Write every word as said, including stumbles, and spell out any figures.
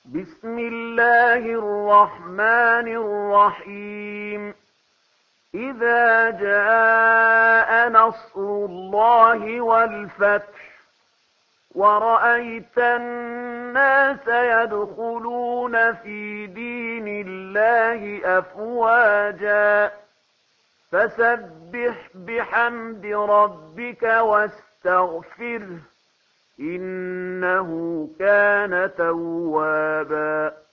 بسم الله الرحمن الرحيم إذا جاء نصر الله والفتح ورأيت الناس يدخلون في دين الله أفواجا فسبح بحمد ربك واستغفره إنه كان توابا